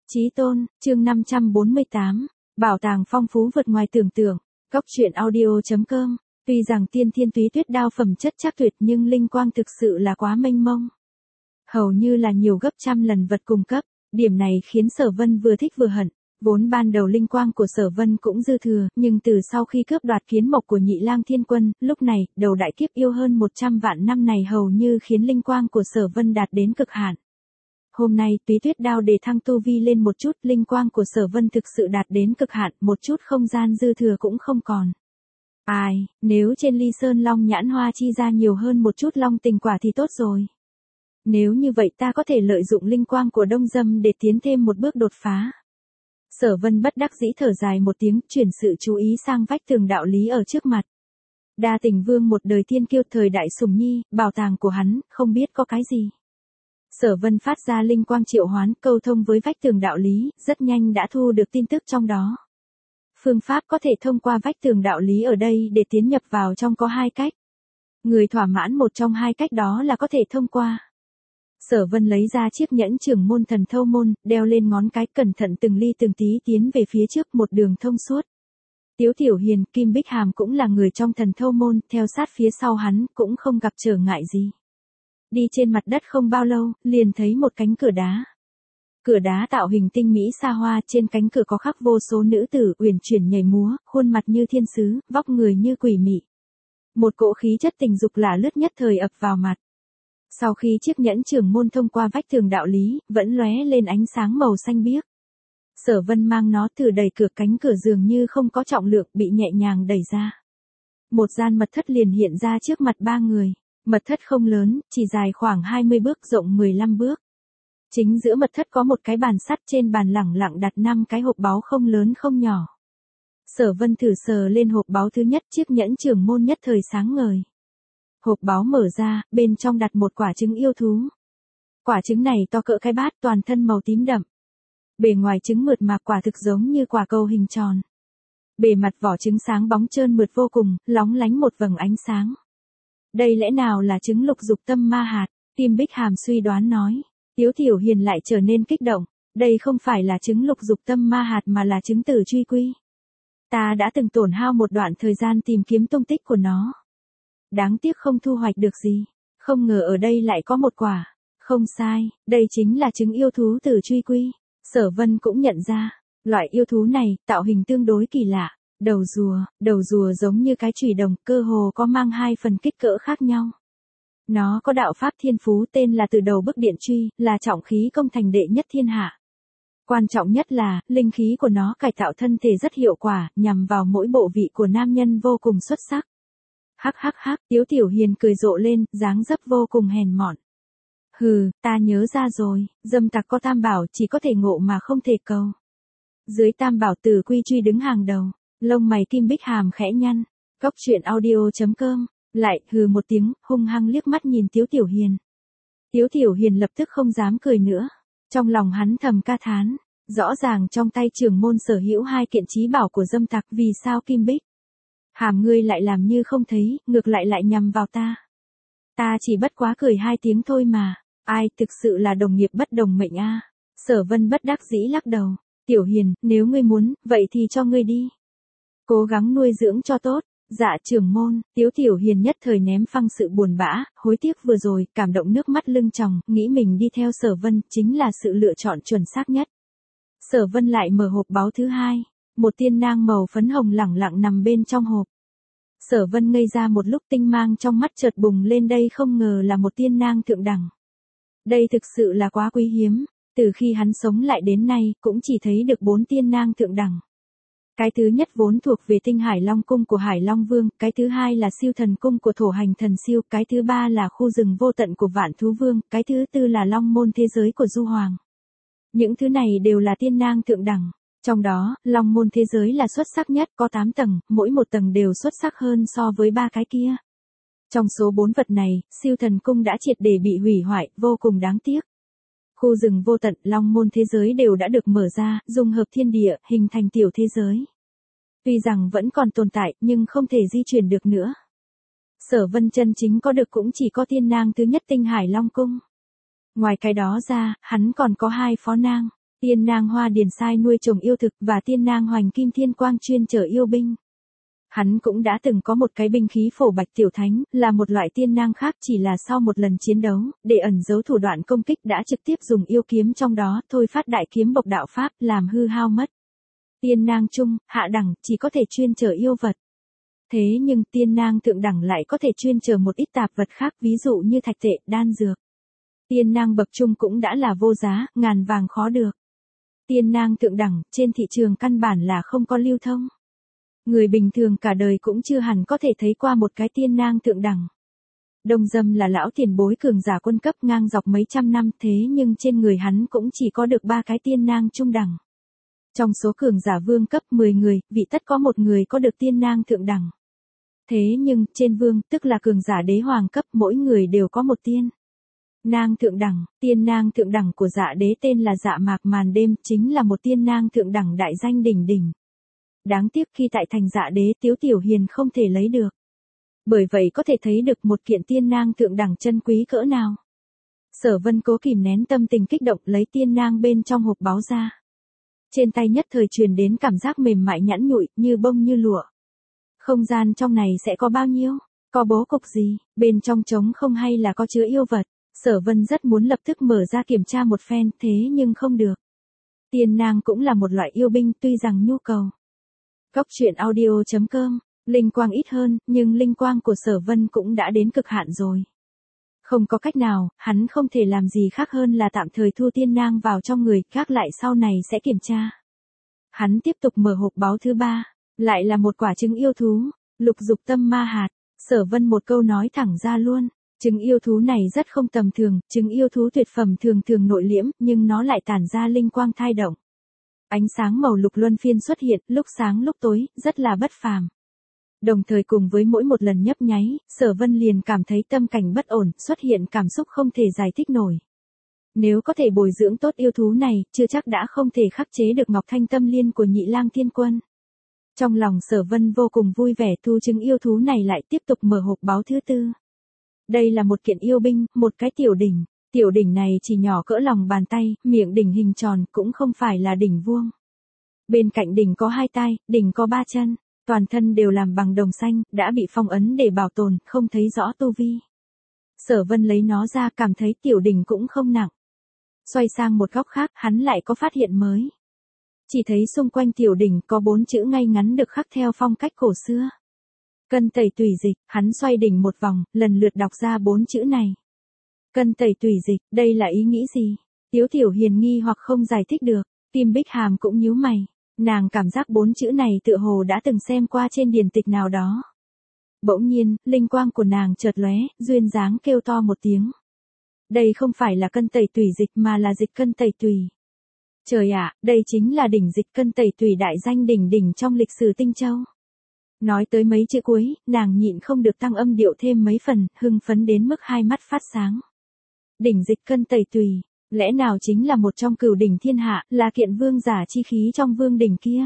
Chí tôn, chương 548, bảo tàng phong phú vượt ngoài tưởng tượng. Góc truyện audio.com. Tuy rằng tiên thiên túy tuyết đao phẩm chất chắc tuyệt nhưng linh quang thực sự là quá mênh mông. Hầu như là nhiều gấp trăm lần vật cung cấp, điểm này khiến Sở Vân vừa thích vừa hận. Vốn ban đầu linh quang của Sở Vân cũng dư thừa, nhưng từ sau khi cướp đoạt kiến mộc của Nhị Lang Thiên Quân, lúc này, đầu đại kiếp yêu hơn 100 vạn năm này hầu như khiến linh quang của Sở Vân đạt đến cực hạn. Hôm nay, túy tuyết đao để thăng tu vi lên một chút, linh quang của Sở Vân thực sự đạt đến cực hạn, một chút không gian dư thừa cũng không còn. Ai, nếu trên Ly Sơn Long Nhãn Hoa chi ra nhiều hơn một chút long tình quả thì tốt rồi. Nếu như vậy ta có thể lợi dụng linh quang của Đông Dâm để tiến thêm một bước đột phá. Sở Vân bất đắc dĩ thở dài một tiếng, chuyển sự chú ý sang vách tường đạo lý ở trước mặt. Đa Tình Vương một đời thiên kiêu thời đại sủng nhi, bảo tàng của hắn, không biết có cái gì. Sở Vân phát ra linh quang triệu hoán, câu thông với vách tường đạo lý, rất nhanh đã thu được tin tức trong đó. Phương pháp có thể thông qua vách tường đạo lý ở đây để tiến nhập vào trong có hai cách. Người thỏa mãn một trong hai cách đó là có thể thông qua. Sở Vân lấy ra chiếc nhẫn trưởng môn thần thâu môn, đeo lên ngón cái, cẩn thận từng ly từng tí tiến về phía trước, một đường thông suốt. Tiếu Tiểu Hiền, Kim Bích Hàm cũng là người trong thần thâu môn, theo sát phía sau hắn, cũng không gặp trở ngại gì. Đi trên mặt đất không bao lâu, liền thấy một cánh cửa đá. Cửa đá tạo hình tinh mỹ xa hoa, trên cánh cửa có khắc vô số nữ tử uyển chuyển nhảy múa, khuôn mặt như thiên sứ, vóc người như quỷ mị. Một cỗ khí chất tình dục lả lướt nhất thời ập vào mặt. Sau khi chiếc nhẫn trưởng môn thông qua vách tường đạo lý, vẫn lóe lên ánh sáng màu xanh biếc. Sở Vân mang nó thử đẩy cửa, cánh cửa dường như không có trọng lượng, bị nhẹ nhàng đẩy ra. Một gian mật thất liền hiện ra trước mặt ba người. Mật thất không lớn, chỉ dài khoảng 20 bước, rộng 15 bước. Chính giữa mật thất có một cái bàn sắt, trên bàn lẳng lặng đặt 5 cái hộp báu không lớn không nhỏ. Sở Vân thử sờ lên hộp báu thứ nhất, chiếc nhẫn trưởng môn nhất thời sáng ngời. Hộp báu mở ra, bên trong đặt một quả trứng yêu thú. Quả trứng này to cỡ cái bát, toàn thân màu tím đậm. Bề ngoài trứng mượt mà, quả thực giống như quả cầu hình tròn. Bề mặt vỏ trứng sáng bóng trơn mượt vô cùng, lóng lánh một vầng ánh sáng. Đây lẽ nào là trứng lục dục tâm ma hạt? Kim Bích Hàm suy đoán nói. Tiếu Tiểu Hiền lại trở nên kích động. Đây không phải là trứng lục dục tâm ma hạt mà là trứng tử truy quy. Ta đã từng tổn hao một đoạn thời gian tìm kiếm tung tích của nó. Đáng tiếc không thu hoạch được gì. Không ngờ ở đây lại có một quả. Không sai, đây chính là trứng yêu thú tử truy quy. Sở Vân cũng nhận ra. Loại yêu thú này, tạo hình tương đối kỳ lạ. Đầu rùa giống như cái chùy đồng, cơ hồ có mang hai phần kích cỡ khác nhau. Nó có đạo pháp thiên phú, tên là Từ Đầu Bức Điện Truy, là trọng khí công thành đệ nhất thiên hạ. Quan trọng nhất là, linh khí của nó cải tạo thân thể rất hiệu quả, nhằm vào mỗi bộ vị của nam nhân vô cùng xuất sắc. Hắc, Tiếu Tiểu Hiền cười rộ lên, dáng dấp vô cùng hèn mọn. Hừ, ta nhớ ra rồi, dâm tặc có tam bảo, chỉ có thể ngộ mà không thể cầu. Dưới tam bảo Tử Quy Truy đứng hàng đầu. Lông mày Kim Bích Hàm khẽ nhăn. Góc truyện audio.com. Lại hừ một tiếng, hung hăng liếc mắt nhìn Tiếu Tiểu Hiền. Tiếu Tiểu Hiền lập tức không dám cười nữa. Trong lòng hắn thầm ca thán. Rõ ràng trong tay trưởng môn sở hữu hai kiện chí bảo của dâm tặc, vì sao Kim Bích Hàm ngươi lại làm như không thấy, ngược lại nhằm vào ta. Ta chỉ bất quá cười hai tiếng thôi mà. Ai, thực sự là đồng nghiệp bất đồng mệnh a. Sở Vân bất đắc dĩ lắc đầu. Tiểu Hiền, nếu ngươi muốn, vậy thì cho ngươi đi. Cố gắng nuôi dưỡng cho tốt. Dạ trưởng môn. Tiếu Tiểu Hiền nhất thời ném phăng sự buồn bã, hối tiếc vừa rồi, cảm động nước mắt lưng tròng, nghĩ mình đi theo Sở Vân, chính là sự lựa chọn chuẩn xác nhất. Sở Vân lại mở hộp báu thứ hai. Một tiên nang màu phấn hồng lẳng lặng nằm bên trong hộp. Sở Vân ngây ra một lúc, tinh mang trong mắt chợt bùng lên, đây không ngờ là một tiên nang thượng đẳng. Đây thực sự là quá quý hiếm. Từ khi hắn sống lại đến nay, cũng chỉ thấy được 4 tiên nang thượng đẳng. Cái thứ nhất vốn thuộc về tinh Hải Long cung của Hải Long Vương, cái thứ hai là siêu thần cung của Thổ Hành Thần Siêu, cái thứ ba là khu rừng vô tận của Vạn Thú Vương, cái thứ tư là Long môn thế giới của Du Hoàng. Những thứ này đều là tiên nang thượng đẳng. Trong đó, Long môn thế giới là xuất sắc nhất, có 8 tầng, mỗi một tầng đều xuất sắc hơn so với 3 cái kia. Trong số 4 vật này, siêu thần cung đã triệt để bị hủy hoại, vô cùng đáng tiếc. Khu rừng vô tận, Long môn thế giới đều đã được mở ra, dung hợp thiên địa, hình thành tiểu thế giới. Tuy rằng vẫn còn tồn tại, nhưng không thể di chuyển được nữa. Sở Vân chân chính có được cũng chỉ có tiên nang thứ nhất tinh Hải Long cung. Ngoài cái đó ra, hắn còn có 2 phó nang. Tiên nang Hoa Điền sai nuôi trồng yêu thực và tiên nang Hoành Kim Thiên Quang chuyên chở yêu binh. Hắn cũng đã từng có một cái binh khí phổ bạch tiểu thánh, là một loại tiên nang khác, chỉ là sau một lần chiến đấu, để ẩn giấu thủ đoạn công kích đã trực tiếp dùng yêu kiếm trong đó thôi phát đại kiếm bộc đạo pháp, làm hư hao mất. Tiên nang trung, hạ đẳng, chỉ có thể chuyên chở yêu vật. Thế nhưng tiên nang thượng đẳng lại có thể chuyên chở một ít tạp vật khác, ví dụ như thạch tệ, đan dược. Tiên nang bậc trung cũng đã là vô giá, ngàn vàng khó được. Tiên nang thượng đẳng, trên thị trường căn bản là không có lưu thông. Người bình thường cả đời cũng chưa hẳn có thể thấy qua một cái tiên nang thượng đẳng. Đông Dâm là lão tiền bối cường giả quân cấp ngang dọc mấy trăm năm, thế nhưng trên người hắn cũng chỉ có được 3 cái tiên nang trung đẳng. Trong số cường giả vương cấp 10 người, vị tất có một người có được tiên nang thượng đẳng. Thế nhưng, trên vương, tức là cường giả đế hoàng cấp, mỗi người đều có một tiên nang thượng đẳng. Tiên nang thượng đẳng của Dạ Đế tên là Dạ Mạc Màn Đêm, chính là một tiên nang thượng đẳng đại danh đỉnh đỉnh. Đáng tiếc khi tại thành Dạ Đế, Tiếu Tiểu Hiền không thể lấy được. Bởi vậy có thể thấy được một kiện tiên nang thượng đẳng chân quý cỡ nào. Sở Vân cố kìm nén tâm tình kích động, lấy tiên nang bên trong hộp báo ra. Trên tay nhất thời truyền đến cảm giác mềm mại nhẵn nhụi, như bông như lụa. Không gian trong này sẽ có bao nhiêu? Có bố cục gì? Bên trong trống không hay là có chứa yêu vật? Sở Vân rất muốn lập tức mở ra kiểm tra một phen, thế nhưng không được. Tiên nang cũng là một loại yêu binh, tuy rằng nhu cầu. Goctruyện.audio.com, linh quang ít hơn, nhưng linh quang của Sở Vân cũng đã đến cực hạn rồi. Không có cách nào, hắn không thể làm gì khác hơn là tạm thời thu tiên nang vào trong người, khác lại sau này sẽ kiểm tra. Hắn tiếp tục mở hộp báu thứ 3, lại là một quả trứng yêu thú, lục dục tâm ma hạt. Sở Vân một câu nói thẳng ra luôn. Trứng yêu thú này rất không tầm thường, trứng yêu thú tuyệt phẩm thường thường nội liễm, nhưng nó lại tản ra linh quang thai động. Ánh sáng màu lục luân phiên xuất hiện, lúc sáng lúc tối, rất là bất phàm. Đồng thời cùng với mỗi một lần nhấp nháy, Sở Vân liền cảm thấy tâm cảnh bất ổn, xuất hiện cảm xúc không thể giải thích nổi. Nếu có thể bồi dưỡng tốt yêu thú này, chưa chắc đã không thể khắc chế được Ngọc Thanh Tâm Liên của Nhị Lang Thiên Quân. Trong lòng Sở Vân vô cùng vui vẻ, thu trứng yêu thú này lại tiếp tục mở hộp báu thứ 4. Đây là một kiện yêu binh, một cái tiểu đỉnh. Tiểu đỉnh này chỉ nhỏ cỡ lòng bàn tay, miệng đỉnh hình tròn, cũng không phải là đỉnh vuông. Bên cạnh đỉnh có 2 tai, đỉnh có 3 chân, toàn thân đều làm bằng đồng xanh, đã bị phong ấn để bảo tồn, không thấy rõ tu vi. Sở Vân lấy nó ra, cảm thấy tiểu đỉnh cũng không nặng. Xoay sang một góc khác, hắn lại có phát hiện mới. Chỉ thấy xung quanh tiểu đỉnh có 4 chữ ngay ngắn được khắc theo phong cách cổ xưa. Cân tẩy tùy dịch, hắn xoay đỉnh một vòng, lần lượt đọc ra 4 chữ này. Cân tẩy tùy dịch, đây là ý nghĩ gì? Tiếu Tiểu Hiền nghi hoặc không giải thích được, Kim Bích Hàm cũng nhíu mày, nàng cảm giác 4 chữ này tựa hồ đã từng xem qua trên điển tịch nào đó. Bỗng nhiên, linh quang của nàng chợt lóe, duyên dáng kêu to một tiếng. Đây không phải là cân tẩy tùy dịch mà là dịch cân tẩy tùy. Trời ạ, đây chính là đỉnh dịch cân tẩy tùy đại danh đỉnh đỉnh trong lịch sử Tinh Châu. Nói tới mấy chữ cuối, nàng nhịn không được tăng âm điệu thêm mấy phần, hưng phấn đến mức hai mắt phát sáng. Đỉnh dịch cân tẩy tùy, lẽ nào chính là một trong cửu đỉnh thiên hạ, là kiện vương giả chi khí trong vương đỉnh kia?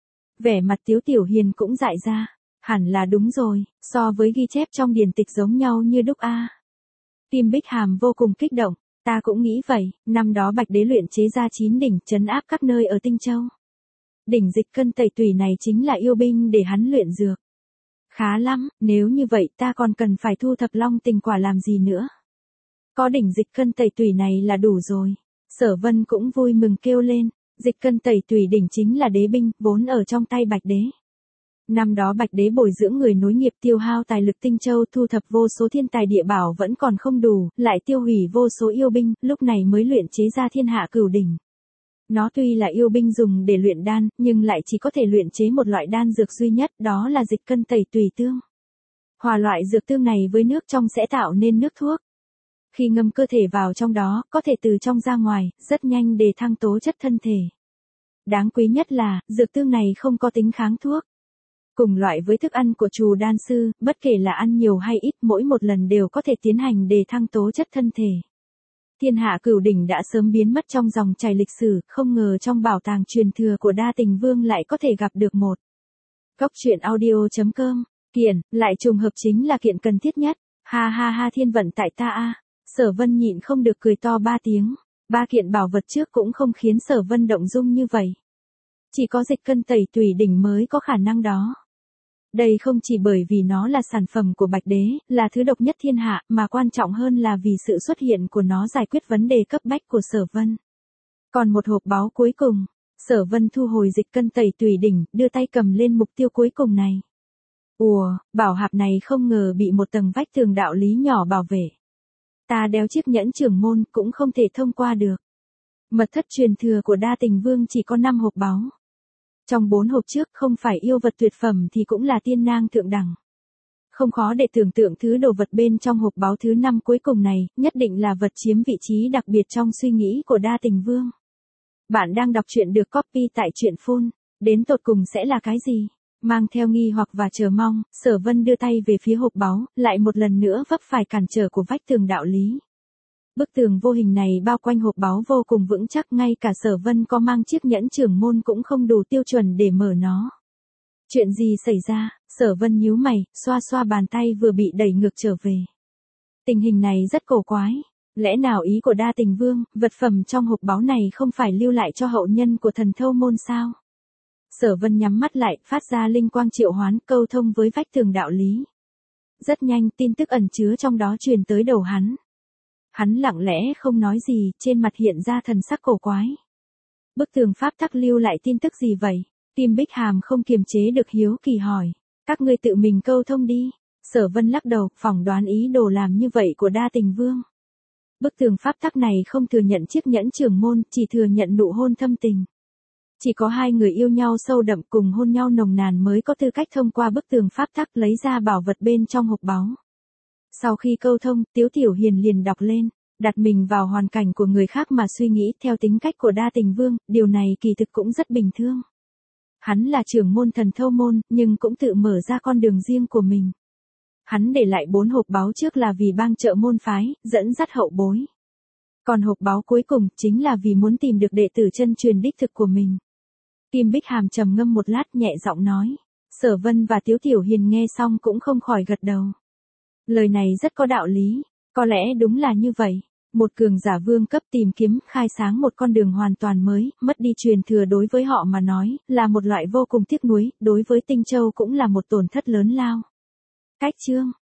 Vẻ mặt Tiếu Tiểu Hiền cũng dại ra, hẳn là đúng rồi, so với ghi chép trong điển tịch giống nhau như đúc a. Kim Bích Hàm vô cùng kích động, ta cũng nghĩ vậy, năm đó Bạch Đế luyện chế ra 9 đỉnh trấn áp các nơi ở Tinh Châu. Đỉnh dịch cân tẩy tùy này chính là yêu binh để hắn luyện dược. Khá lắm, nếu như vậy ta còn cần phải thu thập long tình quả làm gì nữa. Có đỉnh dịch cân tẩy tùy này là đủ rồi. Sở Vân cũng vui mừng kêu lên, dịch cân tẩy tùy đỉnh chính là đế binh, vốn ở trong tay Bạch Đế. Năm đó Bạch Đế bồi dưỡng người nối nghiệp tiêu hao tài lực Tinh Châu thu thập vô số thiên tài địa bảo vẫn còn không đủ, lại tiêu hủy vô số yêu binh, lúc này mới luyện chế ra thiên hạ cửu đỉnh. Nó tuy là yêu binh dùng để luyện đan, nhưng lại chỉ có thể luyện chế một loại đan dược duy nhất, đó là dịch cân tẩy tùy tương. Hòa loại dược tương này với nước trong sẽ tạo nên nước thuốc. Khi ngâm cơ thể vào trong đó, có thể từ trong ra ngoài, rất nhanh để thăng tố chất thân thể. Đáng quý nhất là, dược tương này không có tính kháng thuốc. Cùng loại với thức ăn của Trù đan sư, bất kể là ăn nhiều hay ít, mỗi một lần đều có thể tiến hành để thăng tố chất thân thể. Thiên hạ cửu đỉnh đã sớm biến mất trong dòng chảy lịch sử, không ngờ trong bảo tàng truyền thừa của Đa Tình Vương lại có thể gặp được một. Goctruyện.audio.com, kiện, lại trùng hợp chính là kiện cần thiết nhất. Ha ha ha, thiên vận tại ta a. Sở Vân nhịn không được cười to 3 tiếng. Ba kiện bảo vật trước cũng không khiến Sở Vân động dung như vậy. Chỉ có dịch cân tẩy tùy đỉnh mới có khả năng đó. Đây không chỉ bởi vì nó là sản phẩm của Bạch Đế, là thứ độc nhất thiên hạ, mà quan trọng hơn là vì sự xuất hiện của nó giải quyết vấn đề cấp bách của Sở Vân. Còn một hộp báu cuối cùng, Sở Vân thu hồi dịch cân tẩy tùy đỉnh, đưa tay cầm lên mục tiêu cuối cùng này. Ùa, bảo hạp này không ngờ bị một tầng vách tường đạo lý nhỏ bảo vệ. Ta đeo chiếc nhẫn trưởng môn cũng không thể thông qua được. Mật thất truyền thừa của Đa Tình Vương chỉ có 5 hộp báu. Trong 4 hộp trước không phải yêu vật tuyệt phẩm thì cũng là tiên nang thượng đẳng. Không khó để tưởng tượng thứ đồ vật bên trong hộp báu thứ 5 cuối cùng này, nhất định là vật chiếm vị trí đặc biệt trong suy nghĩ của Đa Tình Vương. Bạn đang đọc truyện được copy tại truyện phun, đến tột cùng sẽ là cái gì? Mang theo nghi hoặc và chờ mong, Sở Vân đưa tay về phía hộp báu, lại một lần nữa vấp phải cản trở của vách tường đạo lý. Bức tường vô hình này bao quanh hộp báu vô cùng vững chắc, ngay cả Sở Vân có mang chiếc nhẫn trưởng môn cũng không đủ tiêu chuẩn để mở nó. Chuyện gì xảy ra? Sở Vân nhíu mày, xoa xoa bàn tay vừa bị đẩy ngược trở về. Tình hình này rất cổ quái. Lẽ nào ý của Đa Tình Vương, vật phẩm trong hộp báu này không phải lưu lại cho hậu nhân của Thần Thâu môn sao? Sở Vân nhắm mắt lại, phát ra linh quang triệu hoán, câu thông với vách tường đạo lý. Rất nhanh, tin tức ẩn chứa trong đó truyền tới đầu hắn. Hắn lặng lẽ không nói gì, trên mặt hiện ra thần sắc cổ quái. Bức tường pháp tắc lưu lại tin tức gì vậy? Tim Bích Hàm không kiềm chế được hiếu kỳ hỏi. Các ngươi tự mình câu thông đi. Sở Vân lắc đầu, phỏng đoán ý đồ làm như vậy của Đa Tình Vương. Bức tường pháp tắc này không thừa nhận chiếc nhẫn trưởng môn, chỉ thừa nhận nụ hôn thâm tình. Chỉ có hai người yêu nhau sâu đậm cùng hôn nhau nồng nàn mới có tư cách thông qua bức tường pháp tắc lấy ra bảo vật bên trong hộp báu. Sau khi câu thông, Tiếu Tiểu Hiền liền đọc lên, đặt mình vào hoàn cảnh của người khác mà suy nghĩ theo tính cách của Đa Tình Vương, điều này kỳ thực cũng rất bình thường. Hắn là trưởng môn Thần Thâu môn, nhưng cũng tự mở ra con đường riêng của mình. Hắn để lại 4 hộp báu trước là vì bang trợ môn phái, dẫn dắt hậu bối. Còn hộp báu cuối cùng chính là vì muốn tìm được đệ tử chân truyền đích thực của mình. Kim Bích Hàm trầm ngâm một lát nhẹ giọng nói. Sở Vân và Tiếu Tiểu Hiền nghe xong cũng không khỏi gật đầu. Lời này rất có đạo lý, có lẽ đúng là như vậy. Một cường giả vương cấp tìm kiếm khai sáng một con đường hoàn toàn mới, mất đi truyền thừa đối với họ mà nói, là một loại vô cùng tiếc nuối, đối với Tinh Châu cũng là một tổn thất lớn lao. Cách chương